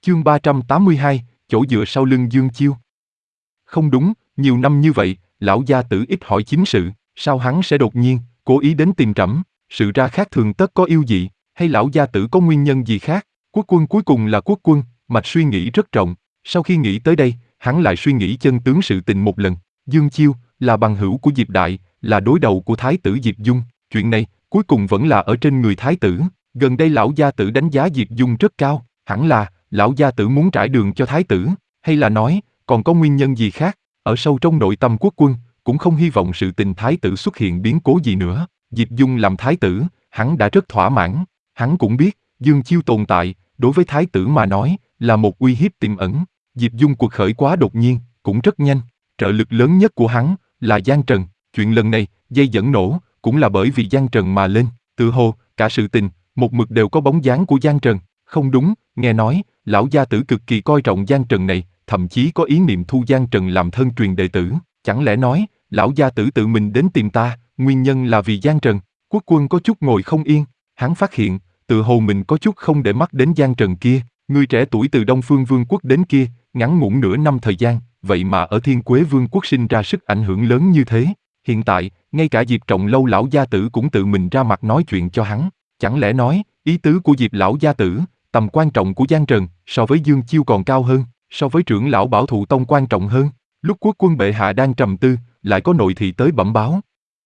Chương 382, chỗ dựa sau lưng Dương Chiêu. Không đúng, nhiều năm như vậy, lão gia tử ít hỏi chính sự, sao hắn sẽ đột nhiên, cố ý đến tìm trẫm? Sự ra khác thường tất có yêu dị, hay lão gia tử có nguyên nhân gì khác? Quốc quân cuối cùng là quốc quân, mạch suy nghĩ rất rộng, sau khi nghĩ tới đây, hắn lại suy nghĩ chân tướng sự tình một lần. Dương Chiêu, là bằng hữu của Diệp Đại, là đối đầu của Thái tử Diệp Dung, chuyện này, cuối cùng vẫn là ở trên người Thái tử. Gần đây lão gia tử đánh giá Diệp Dung rất cao, hẳn là, lão gia tử muốn trải đường cho Thái tử, hay là nói, còn có nguyên nhân gì khác? Ở sâu trong nội tâm quốc quân, cũng không hy vọng sự tình Thái tử xuất hiện biến cố gì nữa. Diệp Dung làm Thái tử, hắn đã rất thỏa mãn. Hắn cũng biết, Dương Chiêu tồn tại, đối với Thái tử mà nói, là một uy hiếp tiềm ẩn. Diệp Dung cuộc khởi quá đột nhiên, cũng rất nhanh. Trợ lực lớn nhất của hắn, là Giang Trần. Chuyện lần này, dây dẫn nổ, cũng là bởi vì Giang Trần mà lên. Tự hồ, cả sự tình, một mực đều có bóng dáng của Giang Trần. Không đúng, nghe nói, lão gia tử cực kỳ coi trọng Giang Trần này, thậm chí có ý niệm thu Giang Trần làm thân truyền đệ tử. Chẳng lẽ nói, lão gia tử tự mình đến tìm ta, nguyên nhân là vì Giang Trần? Quốc quân có chút ngồi không yên, hắn phát hiện, tự hồ mình có chút không để mắt đến Giang Trần kia. Người trẻ tuổi từ Đông Phương Vương quốc đến kia, ngắn ngủn nửa năm thời gian, vậy mà ở Thiên Quế Vương quốc sinh ra sức ảnh hưởng lớn như thế. Hiện tại, ngay cả Diệp Trọng Lâu lão gia tử cũng tự mình ra mặt nói chuyện cho hắn. Chẳng lẽ nói, ý tứ của Diệp lão gia tử, tầm quan trọng của Giang Trần, so với Dương Chiêu còn cao hơn, so với trưởng lão Bảo Thụ Tông quan trọng hơn. Lúc quốc quân bệ hạ đang trầm tư, lại có nội thị tới bẩm báo.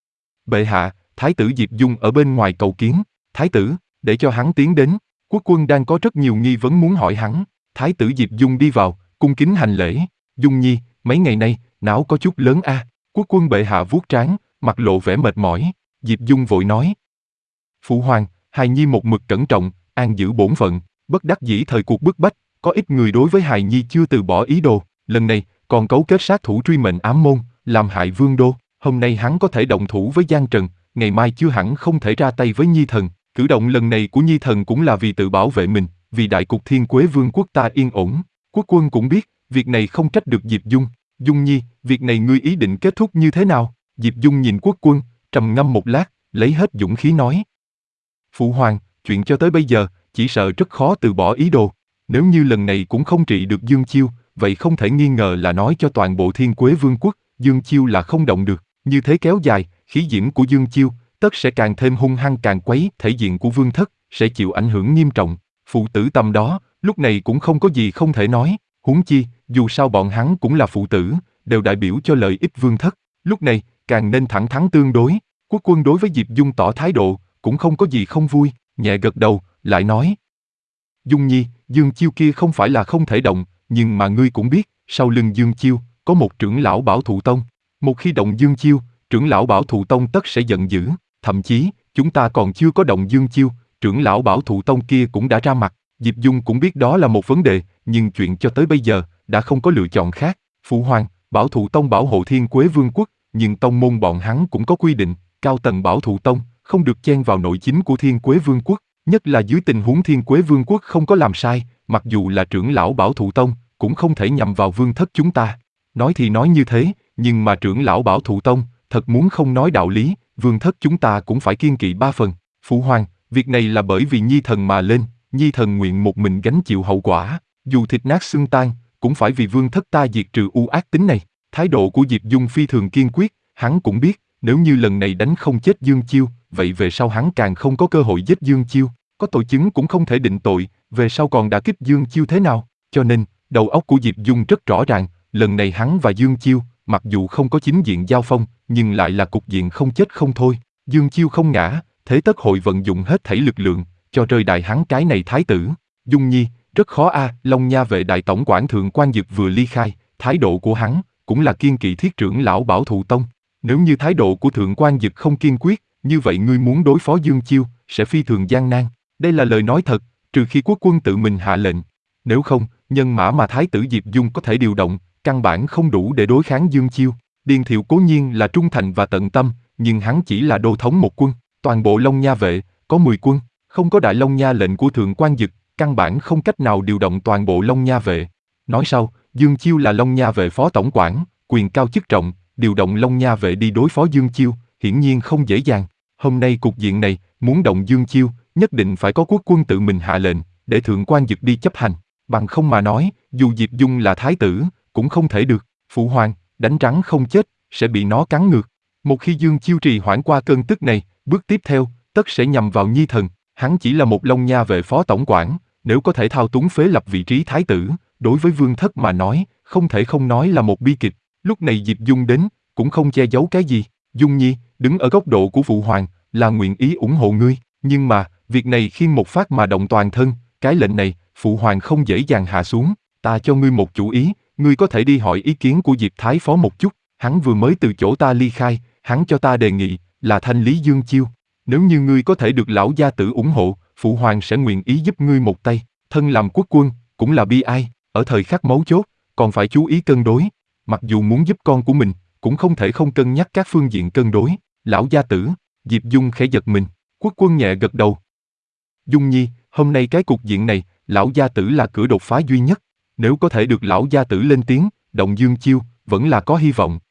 Bệ hạ, Thái tử Diệp Dung ở bên ngoài cầu kiến. Thái tử, để cho hắn tiến đến. Quốc quân đang có rất nhiều nghi vấn muốn hỏi hắn. Thái tử Diệp Dung đi vào, cung kính hành lễ. Dung nhi, mấy ngày nay, não có chút lớn a. Quốc quân bệ hạ vuốt trán, mặt lộ vẻ mệt mỏi. Diệp Dung vội nói. Phụ hoàng, hài nhi một mực cẩn trọng, an giữ bổn phận, bất đắc dĩ thời cuộc bức bách, có ít người đối với hài nhi chưa từ bỏ ý đồ, lần này còn cấu kết sát thủ truy mệnh ám môn, làm hại vương đô. Hôm nay hắn có thể động thủ với Giang Trần, ngày mai chưa hẳn không thể ra tay với Nhi thần. Cử động lần này của Nhi thần cũng là vì tự bảo vệ mình, vì đại cục Thiên Quế Vương quốc ta yên ổn. Quốc quân cũng biết, việc này không trách được Diệp Dung. Dung nhi, việc này ngươi ý định kết thúc như thế nào? Diệp Dung nhìn quốc quân, trầm ngâm một lát, lấy hết dũng khí nói. Phụ hoàng, chuyện cho tới bây giờ, chỉ sợ rất khó từ bỏ ý đồ. Nếu như lần này cũng không trị được Dương Chiêu, vậy không thể nghi ngờ là nói cho toàn bộ Thiên Quế Vương quốc, Dương Chiêu là không động được. Như thế kéo dài, khí diễm của Dương Chiêu, tất sẽ càng thêm hung hăng càng quấy, thể diện của Vương thất, sẽ chịu ảnh hưởng nghiêm trọng. Phụ tử tầm đó, lúc này cũng không có gì không thể nói. Huống chi, dù sao bọn hắn cũng là phụ tử, đều đại biểu cho lợi ích Vương thất. Lúc này, càng nên thẳng thắn tương đối. Quốc quân đối với Diệp Dung tỏ thái độ, cũng không có gì không vui, nhẹ gật đầu, lại nói. Dung nhi, Dương Chiêu kia không phải là không thể động, nhưng mà ngươi cũng biết, sau lưng Dương Chiêu, có một trưởng lão Bảo Thụ Tông. Một khi động Dương Chiêu, trưởng lão Bảo Thụ Tông tất sẽ giận dữ, thậm chí, chúng ta còn chưa có động Dương Chiêu, trưởng lão Bảo Thụ Tông kia cũng đã ra mặt. Diệp Dung cũng biết đó là một vấn đề, nhưng chuyện cho tới bây giờ, đã không có lựa chọn khác. Phụ hoàng, Bảo Thụ Tông bảo hộ Thiên Quế Vương quốc, nhưng tông môn bọn hắn cũng có quy định, cao tầng Bảo Thụ Tông không được chen vào nội chính của Thiên Quế Vương quốc, nhất là dưới tình huống Thiên Quế Vương quốc không có làm sai, mặc dù là trưởng lão Bảo Thụ Tông, cũng không thể nhằm vào vương thất chúng ta. Nói thì nói như thế, nhưng mà trưởng lão Bảo Thụ Tông, thật muốn không nói đạo lý, vương thất chúng ta cũng phải kiêng kỵ 3 phần. Phụ hoàng, việc này là bởi vì Nhi thần mà lên, Nhi thần nguyện một mình gánh chịu hậu quả, dù thịt nát xương tan, cũng phải vì vương thất ta diệt trừ u ác tính này. Thái độ của Diệp Dung phi thường kiên quyết, hắn cũng biết, nếu như lần này đánh không chết Dương Chiêu, vậy về sau hắn càng không có cơ hội giết Dương Chiêu, có tội chứng cũng không thể định tội, về sau còn đả kích Dương Chiêu thế nào? Cho nên, đầu óc của Diệp Dung rất rõ ràng, lần này hắn và Dương Chiêu, mặc dù không có chính diện giao phong, nhưng lại là cục diện không chết không thôi. Dương Chiêu không ngã, thế tất hội vận dụng hết thảy lực lượng, cho rơi đại hắn cái này thái tử. Dung nhi, rất khó a. Long Nha vệ đại tổng quản Thượng Quan Dực vừa ly khai, thái độ của hắn cũng là kiên kỵ thiết trưởng lão Bảo Thụ Tông. Nếu như thái độ của Thượng Quan Dực không kiên quyết, như vậy ngươi muốn đối phó Dương Chiêu, sẽ phi thường gian nan. Đây là lời nói thật, trừ khi quốc quân tự mình hạ lệnh. Nếu không, nhân mã mà thái tử Diệp Dung có thể điều động, căn bản không đủ để đối kháng Dương Chiêu. Điền Thiệu cố nhiên là trung thành và tận tâm, nhưng hắn chỉ là đô thống một quân. Toàn bộ Long Nha vệ, có 10 quân, không có Đại Long Nha lệnh của Thượng Quan Dực, căn bản không cách nào điều động toàn bộ Long Nha vệ. Nói sau, Dương Chiêu là Long Nha vệ phó tổng quản, quyền cao chức trọng, điều động Long Nha vệ đi đối phó Dương Chiêu, hiển nhiên không dễ dàng. Hôm nay cục diện này, muốn động Dương Chiêu, nhất định phải có quốc quân tự mình hạ lệnh, để Thượng Quan Dực đi chấp hành. Bằng không mà nói, dù Diệp Dung là thái tử, cũng không thể được. Phụ hoàng, đánh rắn không chết, sẽ bị nó cắn ngược. Một khi Dương Chiêu trì hoãn qua cơn tức này, bước tiếp theo, tất sẽ nhằm vào Nhi thần. Hắn chỉ là một Long Nha vệ phó tổng quản, nếu có thể thao túng phế lập vị trí thái tử, đối với vương thất mà nói, không thể không nói là một bi kịch. Lúc này Diệp Dung đến, cũng không che giấu cái gì. Dung Nhi, đứng ở góc độ của phụ hoàng, là nguyện ý ủng hộ ngươi, nhưng mà, việc này khiêng một phát mà động toàn thân, cái lệnh này, phụ hoàng không dễ dàng hạ xuống. Ta cho ngươi một chủ ý, ngươi có thể đi hỏi ý kiến của Diệp Thái Phó một chút. Hắn vừa mới từ chỗ ta ly khai, hắn cho ta đề nghị là thanh lý Dương Chiêu. Nếu như ngươi có thể được lão gia tử ủng hộ, phụ hoàng sẽ nguyện ý giúp ngươi một tay. Thân làm quốc quân, cũng là bi ai, ở thời khắc mấu chốt, còn phải chú ý cân đối. Mặc dù muốn giúp con của mình, cũng không thể không cân nhắc các phương diện cân đối. Lão gia tử, Diệp Dung khẽ giật mình, quốc quân nhẹ gật đầu. Dung Nhi, hôm nay cái cục diện này, lão gia tử là cửa đột phá duy nhất. Nếu có thể được lão gia tử lên tiếng, động Dương Chiêu, vẫn là có hy vọng.